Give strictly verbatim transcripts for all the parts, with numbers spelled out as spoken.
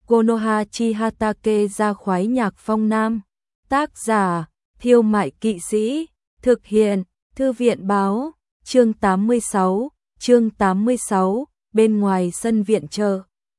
Konoha Chihatake ra khoái nhạc phong nam. Tác giả, Thiêu Mại Kỵ Sĩ. Thực hiện, Thư viện báo. Chương tám mươi sáu, chương tám mươi sáu, bên ngoài sân viện chờ.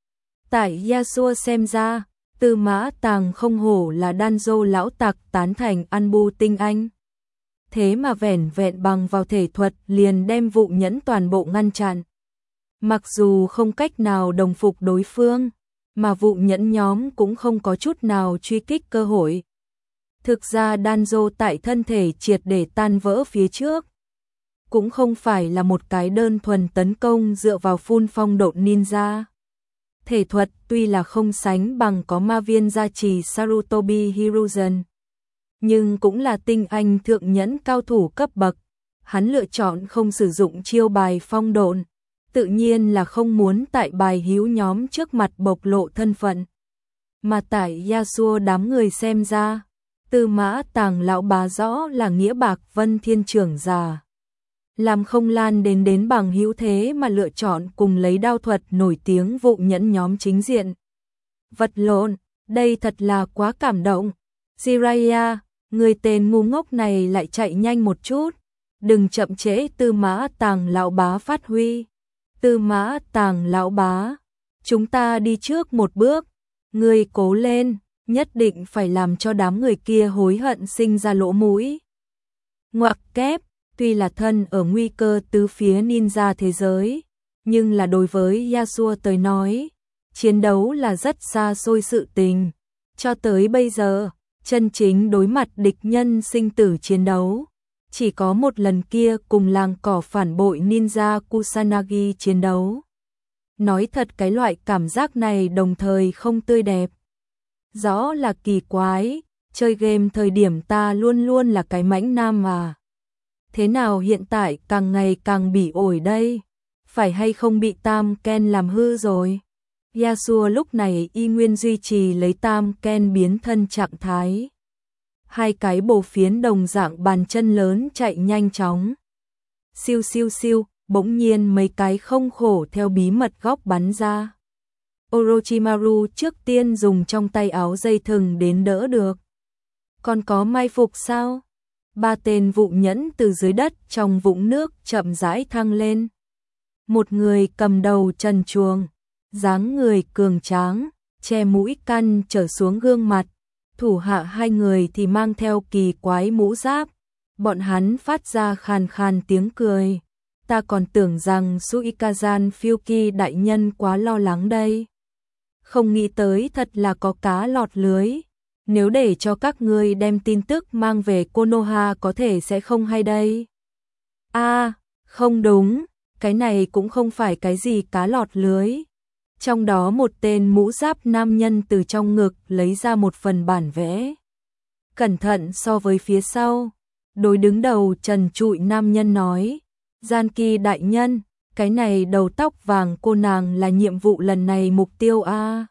Tại Yasuo xem ra, Tư Mã Tàng không hổ là Danzo lão tặc tán thành Anbu tinh anh. Thế mà vẻn vẹn bằng vào thể thuật liền đem vụ nhẫn toàn bộ ngăn chặn. Mặc dù không cách nào đồng phục đối phương, mà vụ nhẫn nhóm cũng không có chút nào truy kích cơ hội. Thực ra Danzo tại thân thể triệt để tan vỡ phía trước, cũng không phải là một cái đơn thuần tấn công dựa vào phun phong độn ninja. Thể thuật tuy là không sánh bằng có ma viên gia trì Sarutobi Hiruzen, nhưng cũng là tinh anh thượng nhẫn cao thủ cấp bậc. Hắn lựa chọn không sử dụng chiêu bài phong độn, tự nhiên là không muốn tại bài hữu nhóm trước mặt bộc lộ thân phận. Mà tại Yasuo đám người xem ra, Tư Mã Tàng lão bá rõ là nghĩa bạc vân thiên trưởng già. Làm không lan đến đến bằng hữu thế mà lựa chọn cùng lấy đao thuật nổi tiếng vụ nhẫn nhóm chính diện. Vật lộn, đây thật là quá cảm động. Jiraiya, người tên ngu ngốc này lại chạy nhanh một chút. Đừng chậm trễ Tư Mã Tàng lão bá phát huy. Tư Mã Tàng lão bá, chúng ta đi trước một bước. Người cố lên, nhất định phải làm cho đám người kia hối hận sinh ra lỗ mũi. Ngoặc kép. Tuy là thân ở nguy cơ tứ phía ninja thế giới, nhưng là đối với Yasuo tới nói, chiến đấu là rất xa xôi sự tình. Cho tới bây giờ, chân chính đối mặt địch nhân sinh tử chiến đấu, chỉ có một lần kia cùng làng cỏ phản bội ninja Kusanagi chiến đấu. Nói thật cái loại cảm giác này đồng thời không tươi đẹp. Rõ là kỳ quái, chơi game thời điểm ta luôn luôn là cái mãnh nam mà. Thế nào hiện tại càng ngày càng bỉ ổi đây? Phải hay không bị Tam Ken làm hư rồi? Yasuo lúc này y nguyên duy trì lấy Tam Ken biến thân trạng thái. Hai cái bổ phiến đồng dạng bàn chân lớn chạy nhanh chóng. Siêu siêu siêu, bỗng nhiên mấy cái không khổ theo bí mật góc bắn ra. Orochimaru trước tiên dùng trong tay áo dây thừng đến đỡ được. Còn có mai phục sao? Ba tên vụ nhẫn từ dưới đất trong vũng nước chậm rãi thăng lên. Một người cầm đầu trần truồng, dáng người cường tráng, che mũi căn trở xuống gương mặt. Thủ hạ hai người thì mang theo kỳ quái mũ giáp. Bọn hắn phát ra khàn khàn tiếng cười. Ta còn tưởng rằng Suikazan Fyuki đại nhân quá lo lắng đây. Không nghĩ tới thật là có cá lọt lưới. Nếu để cho các ngươi đem tin tức mang về Konoha có thể sẽ không hay đây. A, à, không đúng, cái này cũng không phải cái gì cá lọt lưới. Trong đó một tên mũ giáp nam nhân từ trong ngực lấy ra một phần bản vẽ. Cẩn thận so với phía sau, đối đứng đầu trần trụi nam nhân nói, Gian Kỳ đại nhân, cái này đầu tóc vàng cô nàng là nhiệm vụ lần này mục tiêu a. À.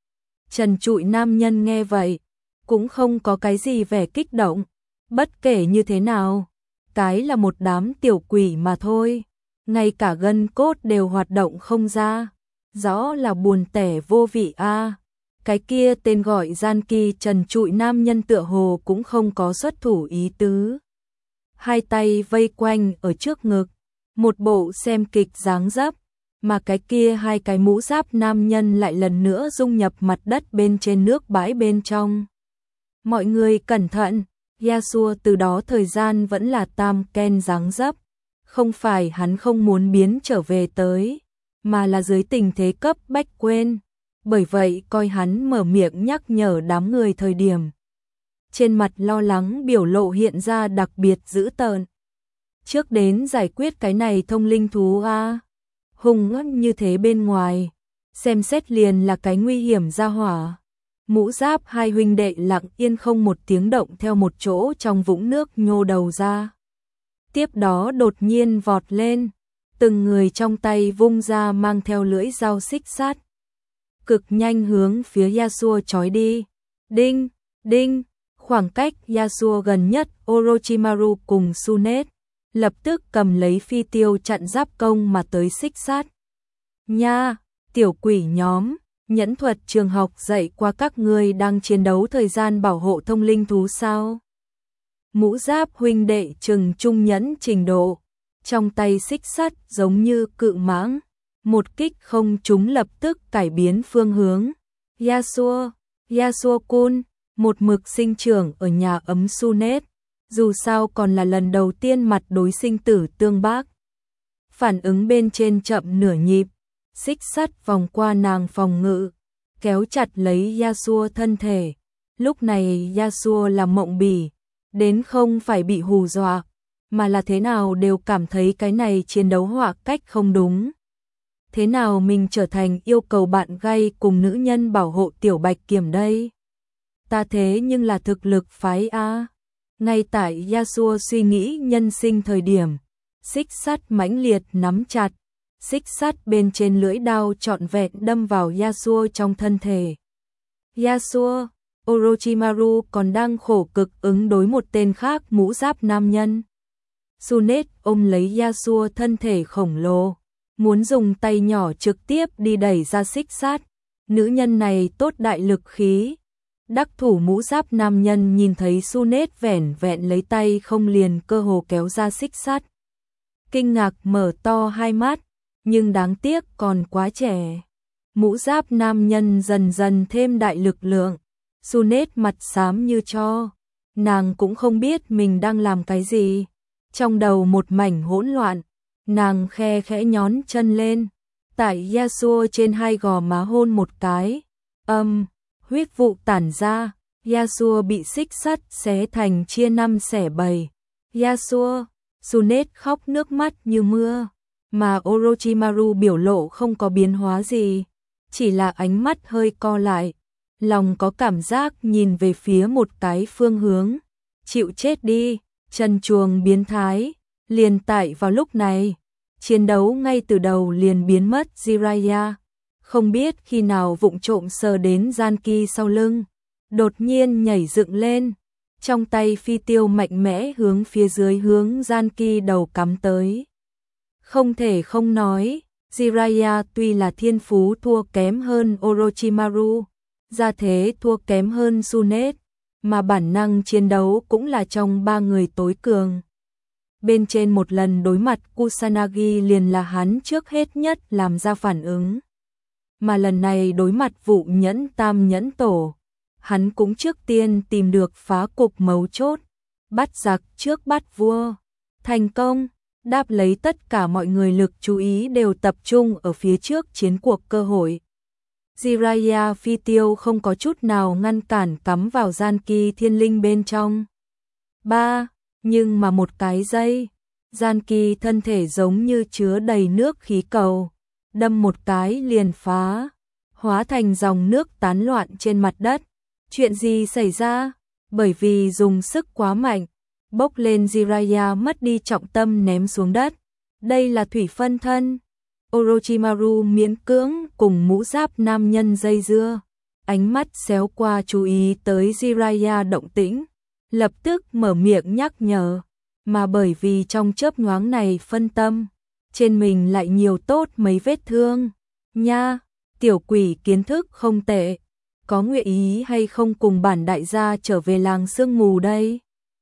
Trần trụi nam nhân nghe vậy, cũng không có cái gì vẻ kích động, bất kể như thế nào, cái là một đám tiểu quỷ mà thôi, ngay cả gân cốt đều hoạt động không ra, rõ là buồn tẻ vô vị a. À. Cái kia tên gọi Gian Kỳ trần trụi nam nhân tựa hồ cũng không có xuất thủ ý tứ. Hai tay vây quanh ở trước ngực, một bộ xem kịch dáng dấp, mà cái kia hai cái mũ giáp nam nhân lại lần nữa dung nhập mặt đất bên trên nước bãi bên trong. Mọi người cẩn thận, Yasuo từ đó thời gian vẫn là Tam Ken dáng dấp, không phải hắn không muốn biến trở về tới, mà là dưới tình thế cấp bách quên, bởi vậy coi hắn mở miệng nhắc nhở đám người thời điểm. Trên mặt lo lắng biểu lộ hiện ra đặc biệt dữ tợn. Trước đến giải quyết cái này thông linh thú a, hung ác như thế bên ngoài, xem xét liền là cái nguy hiểm ra hỏa. Mũ giáp hai huynh đệ lặng yên không một tiếng động theo một chỗ trong vũng nước nhô đầu ra. Tiếp đó đột nhiên vọt lên, từng người trong tay vung ra mang theo lưỡi dao xích sắt. Cực nhanh hướng phía Yasuo chói đi. Đinh, đinh, khoảng cách Yasuo gần nhất Orochimaru cùng Sunet, lập tức cầm lấy phi tiêu chặn giáp công mà tới xích sát. Nha, tiểu quỷ nhóm, Nhẫn thuật trường học dạy qua các ngươi đang chiến đấu thời gian bảo hộ thông linh thú sao? Mũ giáp huynh đệ trừng trung nhẫn trình độ, trong tay xích sắt giống như cự mãng, một kích không trúng lập tức cải biến phương hướng. Yasuo, Yasuo-kun, một mực sinh trưởng ở nhà ấm Sunet, dù sao còn là lần đầu tiên mặt đối sinh tử tương bác. Phản ứng bên trên chậm nửa nhịp, xích sắt vòng qua nàng phòng ngự, kéo chặt lấy Yasuo thân thể. Lúc này Yasuo là mộng bỉ, đến không phải bị hù dọa, mà là thế nào đều cảm thấy cái này chiến đấu họa cách không đúng. Thế nào mình trở thành yêu cầu bạn gay cùng nữ nhân bảo hộ tiểu bạch kiểm đây? Ta thế nhưng là thực lực phái A. Ngay tại Yasuo suy nghĩ nhân sinh thời điểm, xích sắt mãnh liệt nắm chặt, xích sắt bên trên lưỡi đao trọn vẹn đâm vào Yasuo trong thân thể. Yasuo, Orochimaru còn đang khổ cực ứng đối một tên khác mũ giáp nam nhân. Sunet ôm lấy Yasuo thân thể khổng lồ, muốn dùng tay nhỏ trực tiếp đi đẩy ra xích sắt. Nữ nhân này tốt đại lực khí. Đắc thủ mũ giáp nam nhân nhìn thấy Sunet vẻn vẹn lấy tay không liền cơ hồ kéo ra xích sắt. Kinh ngạc mở to hai mắt, nhưng đáng tiếc còn quá trẻ. Mũ giáp nam nhân dần dần thêm đại lực lượng. Sunet mặt xám như tro, nàng cũng không biết mình đang làm cái gì. Trong đầu một mảnh hỗn loạn, nàng khe khẽ nhón chân lên, tại Yasuo trên hai gò má hôn một cái. Âm, huyết vụ tản ra, Yasuo bị xích sắt xé thành chia năm xẻ bảy. Yasuo, Sunet khóc nước mắt như mưa, mà Orochimaru biểu lộ không có biến hóa gì, chỉ là ánh mắt hơi co lại, lòng có cảm giác nhìn về phía một cái phương hướng. Chịu chết đi, trần truồng biến thái. Liền tại vào lúc này, chiến đấu ngay từ đầu liền biến mất. Jiraiya không biết khi nào vụng trộm sờ đến Zanki sau lưng, đột nhiên nhảy dựng lên, trong tay phi tiêu mạnh mẽ hướng phía dưới hướng Zanki đầu cắm tới. Không thể không nói, Jiraiya tuy là thiên phú thua kém hơn Orochimaru, gia thế thua kém hơn Sunet, mà bản năng chiến đấu cũng là trong ba người tối cường. Bên trên một lần đối mặt Kusanagi liền là hắn trước hết nhất làm ra phản ứng. Mà lần này đối mặt vụ nhẫn tam nhẫn tổ, hắn cũng trước tiên tìm được phá cục mấu chốt, bắt giặc trước bắt vua. Thành công, đáp lấy tất cả mọi người lực chú ý đều tập trung ở phía trước chiến cuộc cơ hội. Jiraiya phi tiêu không có chút nào ngăn cản cắm vào Zanki thiên linh bên trong. Ba, nhưng mà một cái giây, Zanki thân thể giống như chứa đầy nước khí cầu, đâm một cái liền phá, hóa thành dòng nước tán loạn trên mặt đất. Chuyện gì xảy ra? Bởi vì dùng sức quá mạnh, bốc lên Jiraiya mất đi trọng tâm ném xuống đất. Đây là thủy phân thân. Orochimaru miễn cưỡng cùng mũ giáp nam nhân dây dưa, ánh mắt xéo qua chú ý tới Jiraiya động tĩnh, lập tức mở miệng nhắc nhở, mà bởi vì trong chớp nhoáng này phân tâm, trên mình lại nhiều tốt mấy vết thương. Nha, tiểu quỷ kiến thức không tệ, có nguyện ý hay không cùng bản đại gia trở về làng sương mù đây?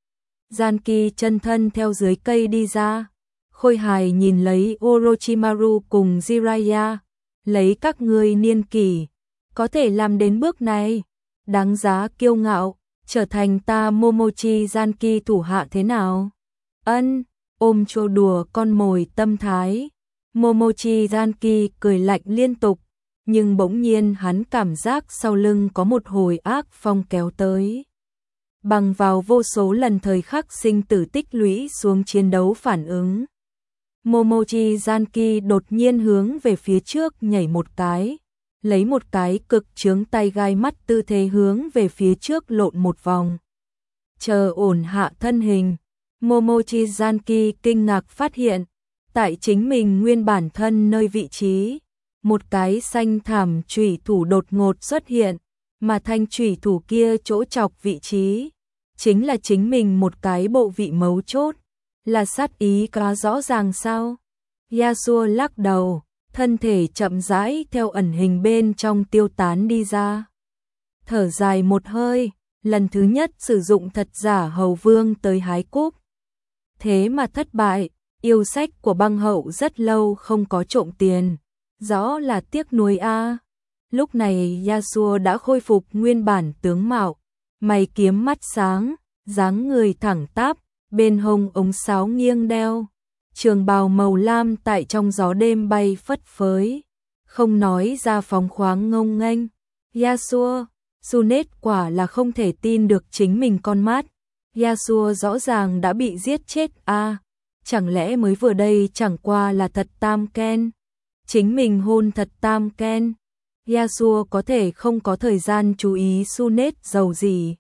Zanki chân thân theo dưới cây đi ra, khôi hài nhìn lấy Orochimaru cùng Jiraiya, lấy các ngươi niên kỷ, có thể làm đến bước này, đáng giá kiêu ngạo, trở thành ta Momochi Zanki thủ hạ thế nào? Ân, ôm trêu đùa con mồi tâm thái. Momochi Zanki cười lạnh liên tục, nhưng bỗng nhiên hắn cảm giác sau lưng có một hồi ác phong kéo tới. Bằng vào vô số lần thời khắc sinh tử tích lũy xuống chiến đấu phản ứng, Momochi Zanki đột nhiên hướng về phía trước nhảy một cái, lấy một cái cực chướng tay gai mắt tư thế hướng về phía trước lộn một vòng. Chờ ổn hạ thân hình, Momochi Zanki kinh ngạc phát hiện, tại chính mình nguyên bản thân nơi vị trí, một cái xanh thảm chủy thủ đột ngột xuất hiện, mà thanh chủy thủ kia chỗ chọc vị trí, chính là chính mình một cái bộ vị mấu chốt. Là sát ý quá rõ ràng sao? Yasuo lắc đầu, thân thể chậm rãi theo ẩn hình bên trong tiêu tán đi ra. Thở dài một hơi, lần thứ nhất sử dụng thật giả hầu vương tới hái cúc. Thế mà thất bại, yêu sách của băng hậu rất lâu không có trộm tiền, rõ là tiếc nuối a. Lúc này Yasuo đã khôi phục nguyên bản tướng mạo, mày kiếm mắt sáng, dáng người thẳng tắp, bên hông ống sáo nghiêng đeo, trường bào màu lam tại trong gió đêm bay phất phới, không nói ra phóng khoáng ngông nghênh. Yasuo, Sunết quả là không thể tin được chính mình con mắt. Yasuo rõ ràng đã bị giết chết a, à, chẳng lẽ mới vừa đây chẳng qua là thật tam ken, chính mình hôn thật tam ken. Yasuo có thể không có thời gian chú ý Sunết giàu gì,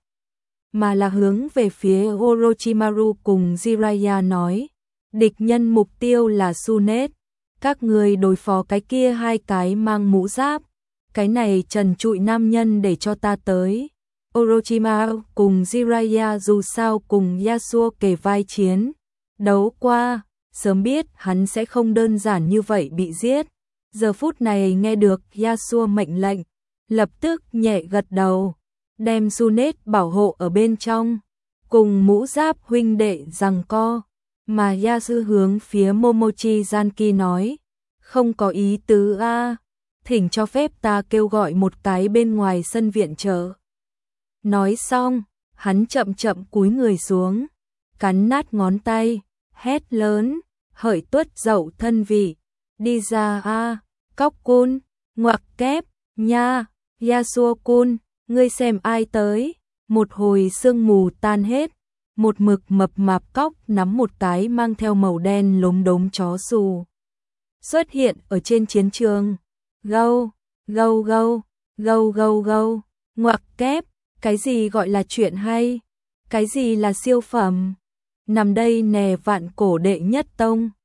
mà là hướng về phía Orochimaru cùng Jiraiya nói, địch nhân mục tiêu là Sunết, các người đối phó cái kia hai cái mang mũ giáp, cái này trần trụi nam nhân để cho ta tới. Orochimaru cùng Jiraiya dù sao cùng Yasuo kề vai chiến, đấu qua, sớm biết hắn sẽ không đơn giản như vậy bị giết. Giờ phút này nghe được Yasuo mệnh lệnh, lập tức nhẹ gật đầu, đem Sunết bảo hộ ở bên trong, cùng mũ giáp huynh đệ giằng co, mà Yasuo hướng phía Momochi Zanki nói, không có ý tứ a, thỉnh cho phép ta kêu gọi một cái bên ngoài sân viện trợ. Nói xong, hắn chậm chậm cúi người xuống, cắn nát ngón tay, hét lớn, hởi tuất dậu thân vị, đi ra a, cóc cun, ngoặc kép, nha, Yasuo cun, ngươi xem ai tới. Một hồi sương mù tan hết, một mực mập mạp cóc nắm một cái mang theo màu đen lốm đốm chó xù xuất hiện ở trên chiến trường. Gâu, gâu gâu, gâu gâu gâu, ngoặc kép, cái gì gọi là chuyện hay, cái gì là siêu phẩm, nằm đây nè vạn cổ đệ nhất tông.